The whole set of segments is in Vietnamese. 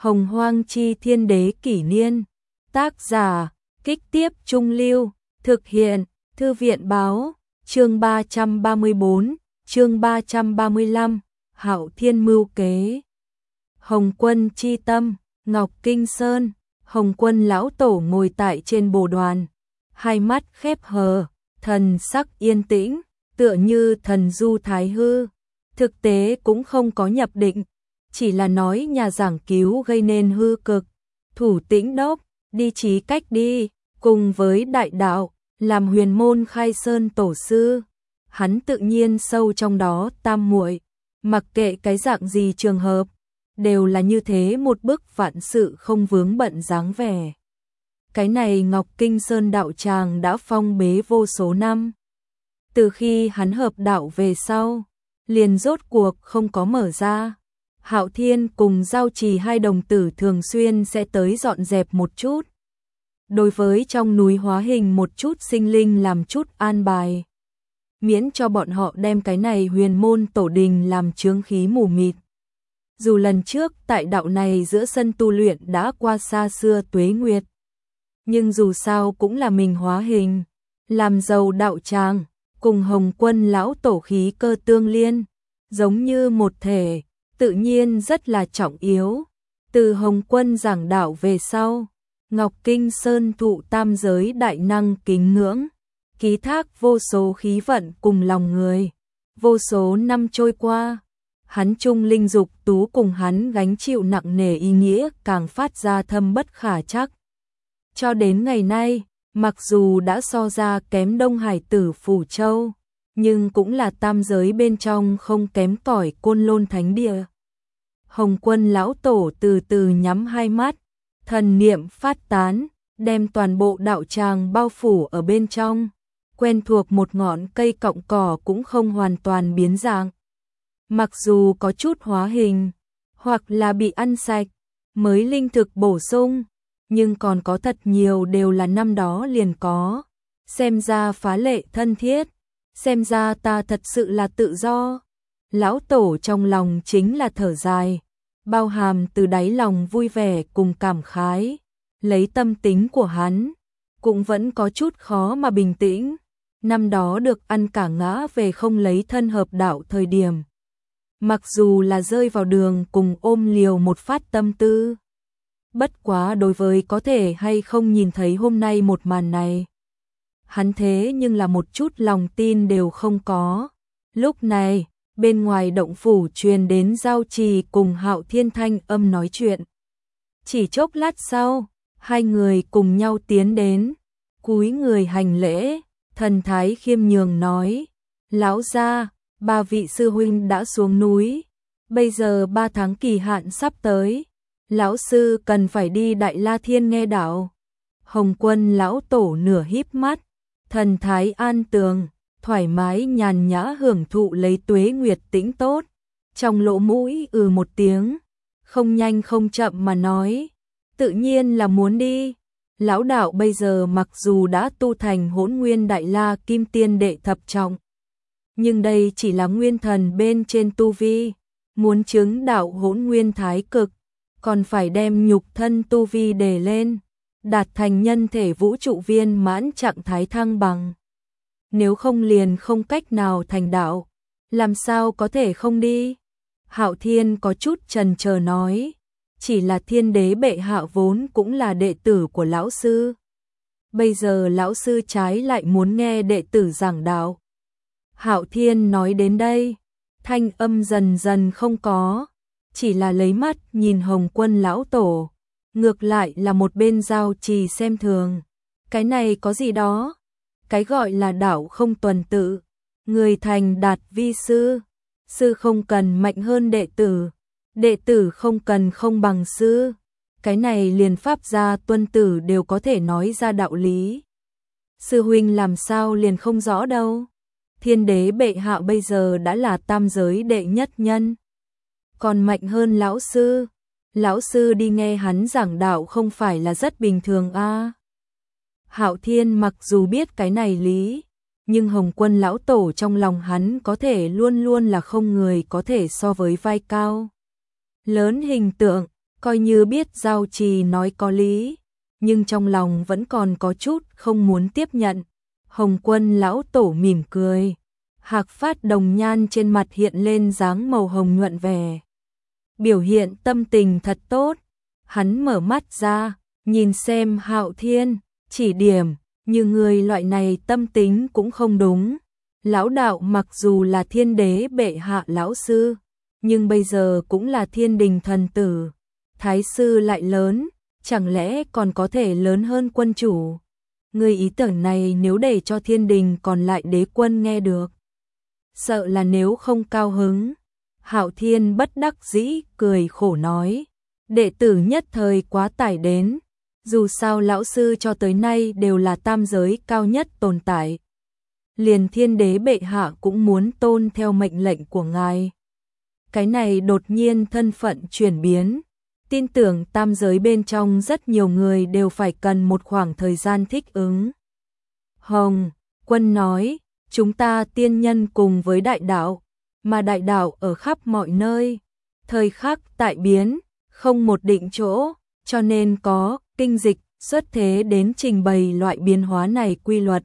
Hồng Hoang Chi Thiên Đế Kỷ Niên. Tác giả, Kích Tiếp Trung Lưu. Thực hiện, Thư viện Báo. Chương 334, chương 335, Hạo Thiên Mưu Kế. Hồng Quân Chi Tâm, Ngọc Kinh Sơn. Hồng Quân lão tổ ngồi tại trên bồ đoàn, hai mắt khép hờ, thần sắc yên tĩnh, tựa như thần du thái hư. Thực tế cũng không có nhập định, chỉ là nói nhà giảng cứu gây nên hư cực. Thủ tĩnh đốc, đi trí cách đi, cùng với đại đạo, làm huyền môn khai sơn tổ sư. Hắn tự nhiên sâu trong đó tam muội, mặc kệ cái dạng gì trường hợp, đều là như thế một bức vạn sự không vướng bận dáng vẻ. Cái này Ngọc Kinh Sơn đạo tràng đã phong bế vô số năm. Từ khi hắn hợp đạo về sau, liền rốt cuộc không có mở ra. Hạo Thiên cùng Giao Trì hai đồng tử thường xuyên sẽ tới dọn dẹp một chút. Đối với trong núi hóa hình một chút sinh linh làm chút an bài. Miễn cho bọn họ đem cái này huyền môn tổ đình làm chướng khí mù mịt. Dù lần trước tại đạo này giữa sân tu luyện đã qua xa xưa tuế nguyệt, nhưng dù sao cũng là mình hóa hình, làm giàu đạo tràng, cùng Hồng Quân lão tổ khí cơ tương liên, giống như một thể, tự nhiên rất là trọng yếu. Từ Hồng Quân giảng đạo về sau, Ngọc Kinh Sơn thụ tam giới đại năng kính ngưỡng, ký thác vô số khí vận cùng lòng người. Vô số năm trôi qua, hắn trung linh dục tú cùng hắn gánh chịu nặng nề ý nghĩa càng phát ra thâm bất khả trắc. Cho đến ngày nay, mặc dù đã so ra kém Đông Hải Tử Phủ Châu, nhưng cũng là tam giới bên trong không kém cỏi Côn Lôn Thánh Địa. Hồng Quân lão tổ từ từ nhắm hai mắt, thần niệm phát tán, đem toàn bộ đạo tràng bao phủ ở bên trong. Quen thuộc một ngọn cây cọng cỏ cũng không hoàn toàn biến dạng. Mặc dù có chút hóa hình, hoặc là bị ăn sạch, mới linh thực bổ sung, nhưng còn có thật nhiều đều là năm đó liền có. Xem ra phá lệ thân thiết, xem ra ta thật sự là tự do. Lão tổ trong lòng chính là thở dài, bao hàm từ đáy lòng vui vẻ cùng cảm khái. Lấy tâm tính của hắn, cũng vẫn có chút khó mà bình tĩnh. Năm đó được ăn cả ngã về không lấy thân hợp đạo thời điểm. Mặc dù là rơi vào đường cùng ôm liều một phát tâm tư. Bất quá đối với có thể hay không nhìn thấy hôm nay một màn này, hắn thế nhưng là một chút lòng tin đều không có. Lúc này, bên ngoài động phủ truyền đến Giao Trì cùng Hạo Thiên thanh âm nói chuyện. Chỉ chốc lát sau, hai người cùng nhau tiến đến, cúi người hành lễ, thần thái khiêm nhường nói: lão gia, ba vị sư huynh đã xuống núi, bây giờ 3 tháng kỳ hạn sắp tới, lão sư cần phải đi Đại La Thiên nghe đạo. Hồng Quân lão tổ nửa híp mắt, thần thái an tường, thoải mái nhàn nhã hưởng thụ lấy tuế nguyệt tĩnh tốt, trong lỗ mũi một tiếng, không nhanh không chậm mà nói: tự nhiên là muốn đi. Lão đạo bây giờ mặc dù đã tu thành Hỗn Nguyên Đại La Kim Tiên đệ thập trọng, nhưng đây chỉ là nguyên thần bên trên tu vi, muốn chứng đạo Hỗn Nguyên Thái Cực, còn phải đem nhục thân tu vi đề lên, đạt thành nhân thể vũ trụ viên mãn trạng thái thăng bằng. Nếu không liền không cách nào thành đạo, làm sao có thể không đi? Hạo Thiên có chút chần chờ nói: chỉ là Thiên Đế bệ hạ vốn cũng là đệ tử của lão sư. Bây giờ lão sư trái lại muốn nghe đệ tử giảng đạo. Hạo Thiên nói đến đây, thanh âm dần dần không có, chỉ là lấy mắt nhìn Hồng Quân lão tổ, ngược lại là một bên Giao Trì xem thường. Cái này có gì đó? Cái gọi là đạo không tuần tự, người thành đạt vi sư, sư không cần mạnh hơn đệ tử, đệ tử không cần không bằng sư. Cái này liền pháp gia tuân tử đều có thể nói ra đạo lý. Sư huynh làm sao liền không rõ đâu. Thiên Đế bệ hạ bây giờ đã là tam giới đệ nhất nhân, còn mạnh hơn lão sư. Lão sư đi nghe hắn giảng đạo không phải là rất bình thường a? Hạo Thiên mặc dù biết cái này lý, nhưng Hồng Quân lão tổ trong lòng hắn có thể luôn luôn là không người có thể so với vai cao lớn hình tượng, coi như biết Giao Trì nói có lý, nhưng trong lòng vẫn còn có chút không muốn tiếp nhận. Hồng Quân lão tổ mỉm cười, hạc phát đồng nhan trên mặt hiện lên dáng màu hồng nhuận vẻ. Biểu hiện tâm tình thật tốt, hắn mở mắt ra, nhìn xem Hạo Thiên, chỉ điểm, như người loại này tâm tính cũng không đúng. Lão đạo mặc dù là thiên đế bệ hạ lão sư, nhưng bây giờ cũng là thiên đình thần tử. Thái sư lại lớn, chẳng lẽ còn có thể lớn hơn quân chủ? Người ý tưởng này nếu để cho thiên đình còn lại đế quân nghe được, sợ là nếu không cao hứng. Hạo Thiên bất đắc dĩ cười khổ nói, đệ tử nhất thời quá tải đến, dù sao lão sư cho tới nay đều là tam giới cao nhất tồn tại. Liền thiên đế bệ hạ cũng muốn tôn theo mệnh lệnh của ngài. Cái này đột nhiên thân phận chuyển biến, tin tưởng tam giới bên trong rất nhiều người đều phải cần một khoảng thời gian thích ứng. Hồng Quân nói, chúng ta tiên nhân cùng với đại đạo, mà đại đạo ở khắp mọi nơi, thời khắc tại biến, không một định chỗ, cho nên có kinh dịch xuất thế đến trình bày loại biến hóa này quy luật.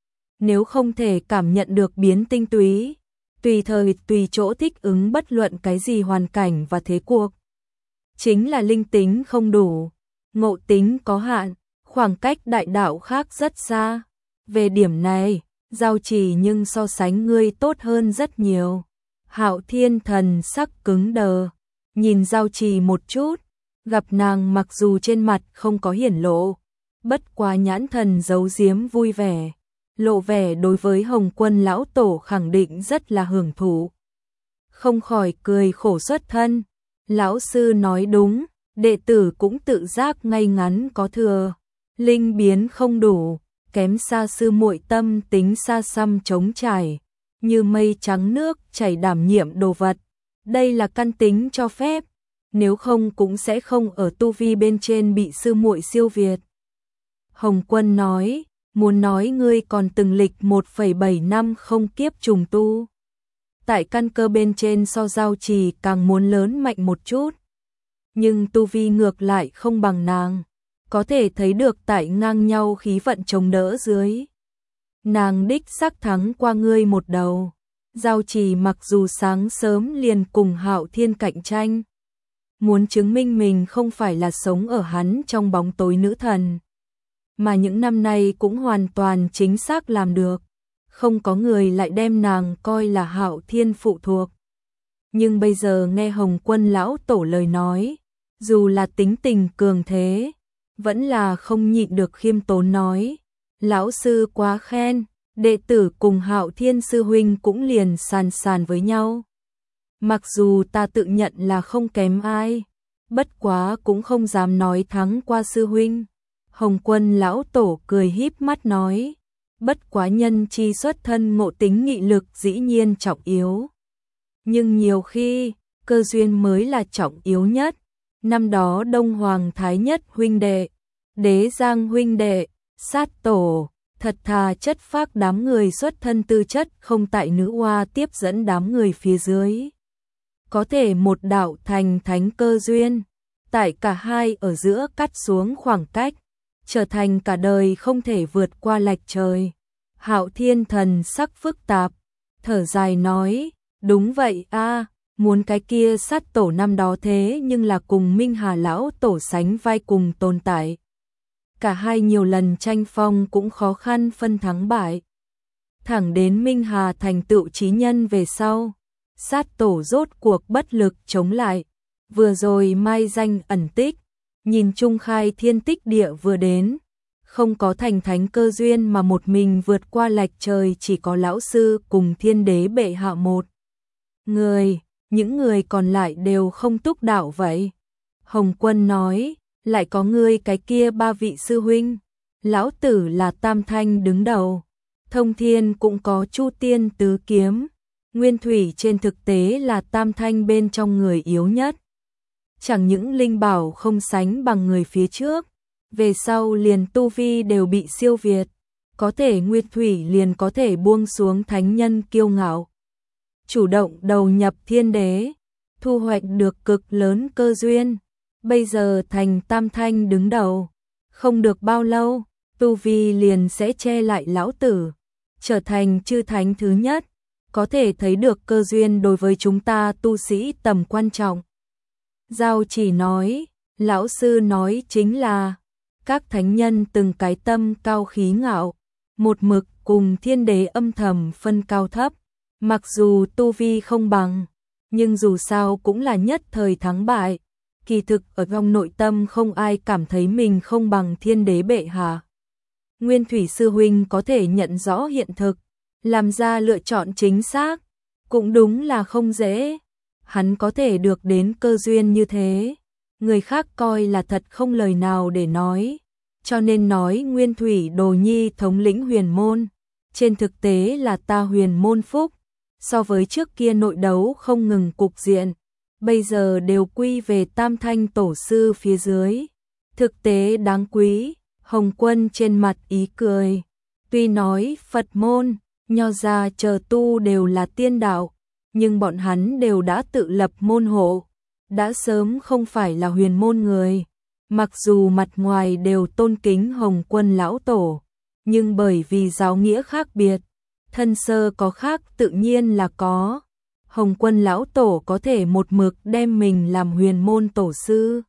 Nếu không thể cảm nhận được biến tinh túy, tùy thời tùy chỗ thích ứng bất luận cái gì hoàn cảnh và thế cuộc, chính là linh tính không đủ, ngộ tính có hạn, khoảng cách đại đạo khác rất xa. Về điểm này, Giao Trì nhưng so sánh ngươi tốt hơn rất nhiều. Hạo Thiên thần sắc cứng đờ, nhìn Giao Trì một chút, gặp nàng mặc dù trên mặt không có hiển lộ, bất quá nhãn thần giấu giếm vui vẻ, lộ vẻ đối với Hồng Quân lão tổ khẳng định rất là hưởng thụ. Không khỏi cười khổ xuất thân, lão sư nói đúng, đệ tử cũng tự giác ngay ngắn có thừa, linh biến không đủ, kém xa sư muội tâm tính xa xăm trống trải, như mây trắng nước chảy đảm nhiệm đồ vật. Đây là căn tính cho phép, nếu không cũng sẽ không ở tu vi bên trên bị sư muội siêu việt. Hồng Quân nói, muốn nói ngươi còn từng lịch 1,7 năm không kiếp trùng tu. Tại căn cơ bên trên so Giao Trì càng muốn lớn mạnh một chút, nhưng tu vi ngược lại không bằng nàng, có thể thấy được tại ngang nhau khí vận chống đỡ dưới. Nàng đích xác thắng qua ngươi một đầu. Giao Trì mặc dù sáng sớm liền cùng Hạo Thiên cạnh tranh, muốn chứng minh mình không phải là sống ở hắn trong bóng tối nữ thần, mà những năm nay cũng hoàn toàn chính xác làm được, không có người lại đem nàng coi là Hạo Thiên phụ thuộc. Nhưng bây giờ nghe Hồng Quân lão tổ lời nói, dù là tính tình cường thế, vẫn là không nhịn được khiêm tốn nói, lão sư quá khen, đệ tử cùng Hạo Thiên sư huynh cũng liền sàn sàn với nhau. Mặc dù ta tự nhận là không kém ai, bất quá cũng không dám nói thắng qua sư huynh. Hồng Quân lão tổ cười híp mắt nói, bất quá nhân chi xuất thân ngộ tính nghị lực dĩ nhiên trọng yếu. Nhưng nhiều khi, cơ duyên mới là trọng yếu nhất. Năm đó Đông Hoàng Thái Nhất huynh đệ, Đế Giang huynh đệ, sát tổ, thật thà chất phác đám người xuất thân tư chất không tại nữ hoa tiếp dẫn đám người phía dưới. Có thể một đạo thành thánh cơ duyên, tại cả hai ở giữa cắt xuống khoảng cách, trở thành cả đời không thể vượt qua lệch trời. Hạo Thiên thần sắc phức tạp, thở dài nói, đúng vậy a, muốn cái kia sát tổ năm đó thế nhưng là cùng Minh Hà lão tổ sánh vai cùng tồn tại. Cả hai nhiều lần tranh phong cũng khó khăn phân thắng bại. Thẳng đến Minh Hà thành tựu chí nhân về sau, sát tổ rốt cuộc bất lực chống lại. Vừa rồi mai danh ẩn tích, nhìn Trung Khai thiên tích địa vừa đến, không có thành thánh cơ duyên mà một mình vượt qua lệch trời chỉ có lão sư cùng thiên đế bệ hạ một người, những người còn lại đều không túc đạo vậy. Hồng Quân nói, lại có ngươi cái kia ba vị sư huynh, lão tử là tam thanh đứng đầu, thông thiên cũng có chu tiên tứ kiếm, nguyên thủy trên thực tế là tam thanh bên trong người yếu nhất. Chẳng những linh bảo không sánh bằng người phía trước, về sau liền tu vi đều bị siêu việt, có thể nguyên thủy liền có thể buông xuống thánh nhân kiêu ngạo, chủ động đầu nhập thiên đế, thu hoạch được cực lớn cơ duyên. bây giờ thành Tam Thanh đứng đầu, không được bao lâu, tu vi liền sẽ che lại lão tử, trở thành chư thánh thứ nhất, có thể thấy được cơ duyên đối với chúng ta tu sĩ tầm quan trọng. Giao Chỉ nói, lão sư nói chính là, các thánh nhân từng cái tâm cao khí ngạo, một mực cùng thiên đế âm thầm phân cao thấp, mặc dù tu vi không bằng, nhưng dù sao cũng là nhất thời thắng bại, kỳ thực ở trong nội tâm không ai cảm thấy mình không bằng thiên đế bệ hạ. Nguyên Thủy sư huynh có thể nhận rõ hiện thực, làm ra lựa chọn chính xác, cũng đúng là không dễ. Hắn có thể được đến cơ duyên như thế, người khác coi là thật không lời nào để nói, cho nên nói Nguyên Thủy Đồ Nhi thống lĩnh huyền môn, trên thực tế là ta huyền môn phúc, so với trước kia nội đấu không ngừng cục diện, bây giờ đều quy về Tam Thanh tổ sư phía dưới, thực tế đáng quý. Hồng Quân trên mặt ý cười, tuy nói Phật môn, Nho gia chờ tu đều là tiên đạo, nhưng bọn hắn đều đã tự lập môn hộ, đã sớm không phải là huyền môn người. Mặc dù mặt ngoài đều tôn kính Hồng Quân lão tổ, nhưng bởi vì giáo nghĩa khác biệt, thân sơ có khác tự nhiên là có. Hồng Quân lão tổ có thể một mực đem mình làm huyền môn tổ sư,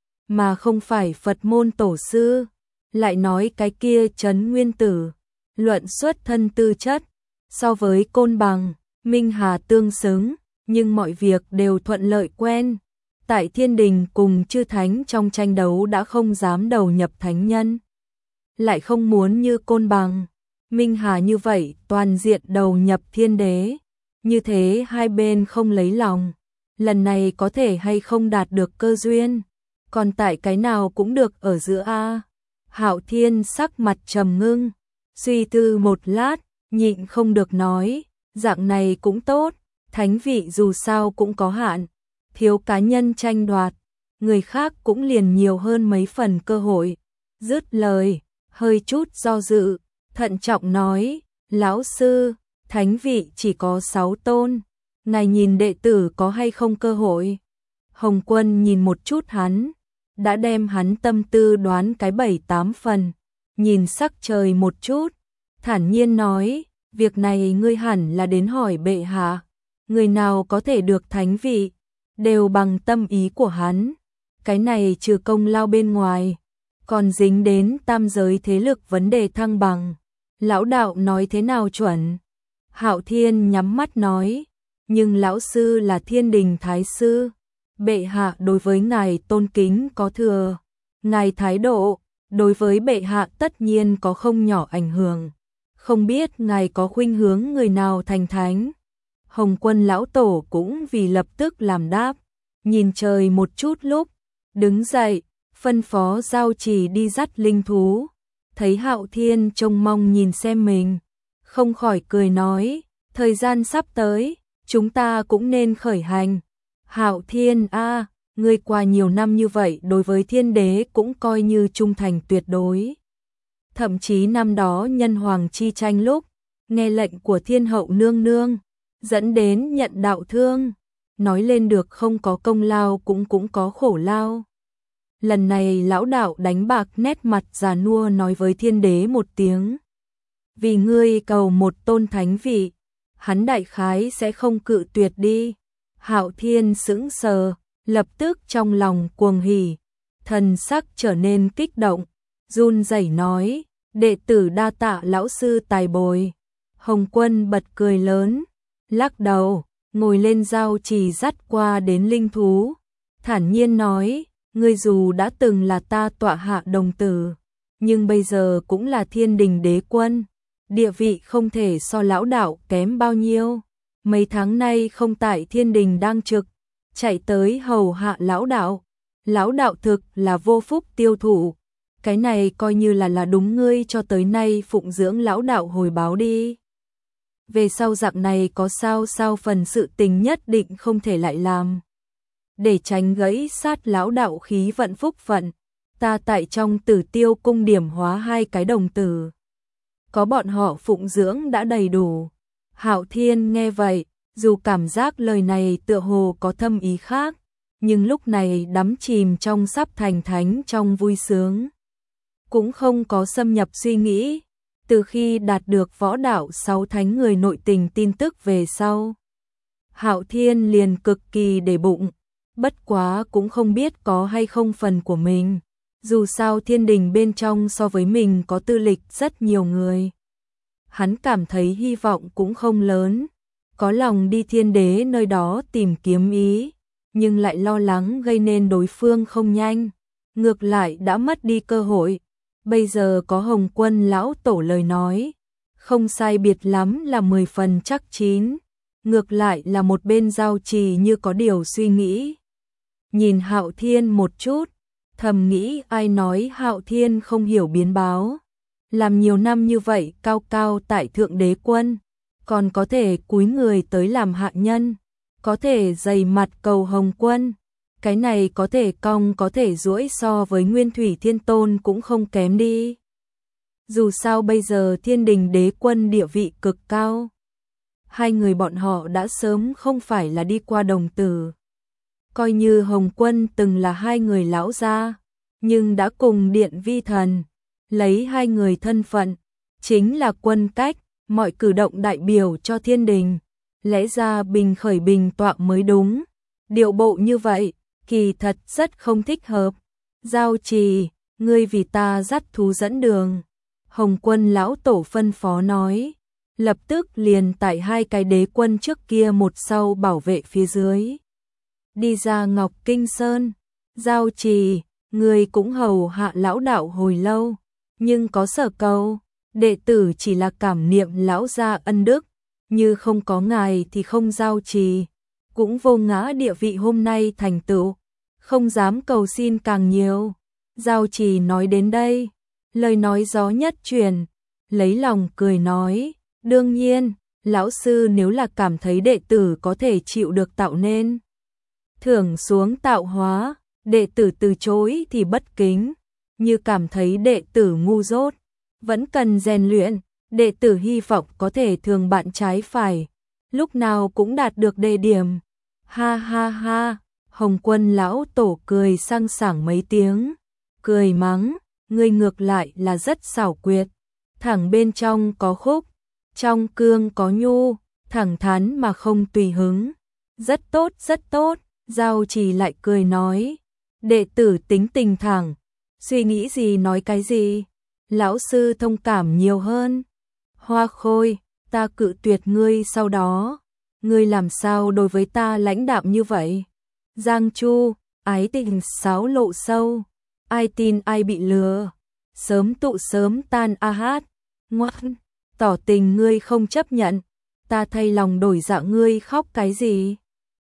mà không phải Phật môn tổ sư. Lại nói cái kia Trấn Nguyên Tử, luận xuất thân tư chất, so với Côn Bằng, Minh Hà tương xứng, nhưng mọi việc đều thuận lợi quen. Tại thiên đình cùng chư thánh trong tranh đấu đã không dám đầu nhập thánh nhân. Lại không muốn như Côn Bằng, Minh Hà như vậy toàn diện đầu nhập thiên đế. Như thế hai bên không lấy lòng, lần này có thể hay không đạt được cơ duyên, còn tại cái nào cũng được ở giữa a. Hạo Thiên sắc mặt trầm ngưng, suy tư một lát, nhịn không được nói, dạng này cũng tốt, thánh vị dù sao cũng có hạn, thiếu cá nhân tranh đoạt, người khác cũng liền nhiều hơn mấy phần cơ hội. Dứt lời, hơi chút do dự, thận trọng nói, lão sư, thánh vị chỉ có 6 tôn, ngài nhìn đệ tử có hay không cơ hội. Hồng Quân nhìn một chút hắn, đã đem hắn tâm tư đoán cái 7-8 phần, nhìn sắc trời một chút, thản nhiên nói, việc này ngươi hẳn là đến hỏi bệ hạ, người nào có thể được thánh vị, đều bằng tâm ý của hắn, cái này trừ công lao bên ngoài, còn dính đến tam giới thế lực vấn đề thăng bằng, lão đạo nói thế nào chuẩn. Hạo Thiên nhắm mắt nói, nhưng lão sư là thiên đình thái sư, bệ hạ đối với ngài tôn kính có thừa, ngài thái độ đối với bệ hạ tất nhiên có không nhỏ ảnh hưởng, không biết ngài có khuynh hướng người nào thành thánh. Hồng Quân lão tổ cũng vì lập tức làm đáp, nhìn trời một chút lúc, đứng dậy, phân phó Giao Chỉ đi dắt linh thú, thấy Hạo Thiên trông mong nhìn xem mình, không khỏi cười nói, thời gian sắp tới, chúng ta cũng nên khởi hành. Hạo Thiên a, ngươi qua nhiều năm như vậy đối với thiên đế cũng coi như trung thành tuyệt đối. Thậm chí năm đó nhân hoàng chi tranh lúc, nghe lệnh của thiên hậu nương nương, dẫn đến nhận đạo thương, nói lên được không có công lao cũng có khổ lao. Lần này lão đạo đánh bạc nét mặt già nua nói với thiên đế một tiếng. Vì ngươi cầu một tôn thánh vị, hắn đại khái sẽ không cự tuyệt đi. Hạo Thiên sững sờ, lập tức trong lòng cuồng hỉ, thần sắc trở nên kích động, run rẩy nói, đệ tử đa tạ lão sư tài bồi. Hồng Quân bật cười lớn, lắc đầu, ngồi lên Giao Chỉ dắt qua đến linh thú, thản nhiên nói, ngươi dù đã từng là ta tọa hạ đồng tử, nhưng bây giờ cũng là thiên đình đế quân, địa vị không thể so lão đạo kém bao nhiêu. Mấy tháng nay không tại thiên đình đang trực, chạy tới hầu hạ lão đạo thực là vô phúc tiêu thụ, cái này coi như là đúng ngươi cho tới nay phụng dưỡng lão đạo hồi báo đi. Về sau dạng này có sao phần sự tình nhất định không thể lại làm. Để tránh gãy sát lão đạo khí vận phúc phận, ta tại trong Tử Tiêu cung điểm hóa 2 cái đồng tử. Có bọn họ phụng dưỡng đã đầy đủ. Hạo Thiên nghe vậy, dù cảm giác lời này tựa hồ có thâm ý khác, nhưng lúc này đắm chìm trong sắp thành thánh trong vui sướng. Cũng không có xâm nhập suy nghĩ, từ khi đạt được võ đạo 6 thánh người nội tình tin tức về sau. Hạo Thiên liền cực kỳ để bụng, bất quá cũng không biết có hay không phần của mình. Dù sao thiên đình bên trong so với mình có tư lịch rất nhiều người. Hắn cảm thấy hy vọng cũng không lớn, có lòng đi thiên đế nơi đó tìm kiếm ý, nhưng lại lo lắng gây nên đối phương không nhanh, ngược lại đã mất đi cơ hội. Bây giờ có Hồng Quân lão tổ lời nói, không sai biệt lắm là 10 phần chắc chín, ngược lại là một bên Giao Trì như có điều suy nghĩ. Nhìn Hạo Thiên một chút, thầm nghĩ ai nói Hạo Thiên không hiểu biến báo. Làm nhiều năm như vậy cao cao tại thượng đế quân, còn có thể cúi người tới làm hạ nhân, có thể dày mặt cầu Hồng Quân. Cái này có thể cong có thể duỗi so với Nguyên Thủy Thiên Tôn cũng không kém đi. Dù sao bây giờ thiên đình đế quân địa vị cực cao. Hai người bọn họ đã sớm không phải là đi qua đồng tử. Coi như Hồng Quân từng là hai người lão gia, nhưng đã cùng điện vi thần, lấy hai người thân phận, chính là quân cách, mọi cử động đại biểu cho thiên đình. Lẽ ra bình khởi bình tọa mới đúng. Điệu bộ như vậy, kỳ thật rất không thích hợp. Giao Trì, ngươi vì ta dắt thú dẫn đường. Hồng Quân lão tổ phân phó nói. Lập tức liền tại hai cái đế quân trước kia một sau bảo vệ phía dưới. Đi ra Ngọc Kinh Sơn. Giao Trì, ngươi cũng hầu hạ lão đạo hồi lâu, nhưng có sở cầu, đệ tử chỉ là cảm niệm lão gia ân đức, như không có ngài thì không Giao Trì, cũng vô ngã địa vị hôm nay thành tựu, không dám cầu xin càng nhiều. Giao Trì nói đến đây, lời nói gió nhất truyền, lấy lòng cười nói, đương nhiên, lão sư nếu là cảm thấy đệ tử có thể chịu được tạo nên thưởng xuống tạo hóa, đệ tử từ chối thì bất kính, như cảm thấy đệ tử ngu dốt, vẫn cần rèn luyện, đệ tử hy vọng có thể thường bạn trái phải, lúc nào cũng đạt được đề điểm. Ha ha ha, Hồng Quân lão tổ cười sang sảng mấy tiếng, cười mắng, ngươi ngược lại là rất xảo quyệt, thẳng bên trong có khúc, trong cương có nhu, thẳng thắn mà không tùy hứng. Rất tốt, rất tốt. Giao Trì lại cười nói, đệ tử tính tình thẳng, suy nghĩ gì nói cái gì, lão sư thông cảm nhiều hơn. Hoa Khôi, ta cự tuyệt ngươi sau đó, ngươi làm sao đối với ta lãnh đạm như vậy? Giang Chu, ái tình sáo lộ sâu, ai tin ai bị lừa, sớm tụ sớm tan a hát, ngoan, tỏ tình ngươi không chấp nhận, ta thay lòng đổi dạ ngươi khóc cái gì?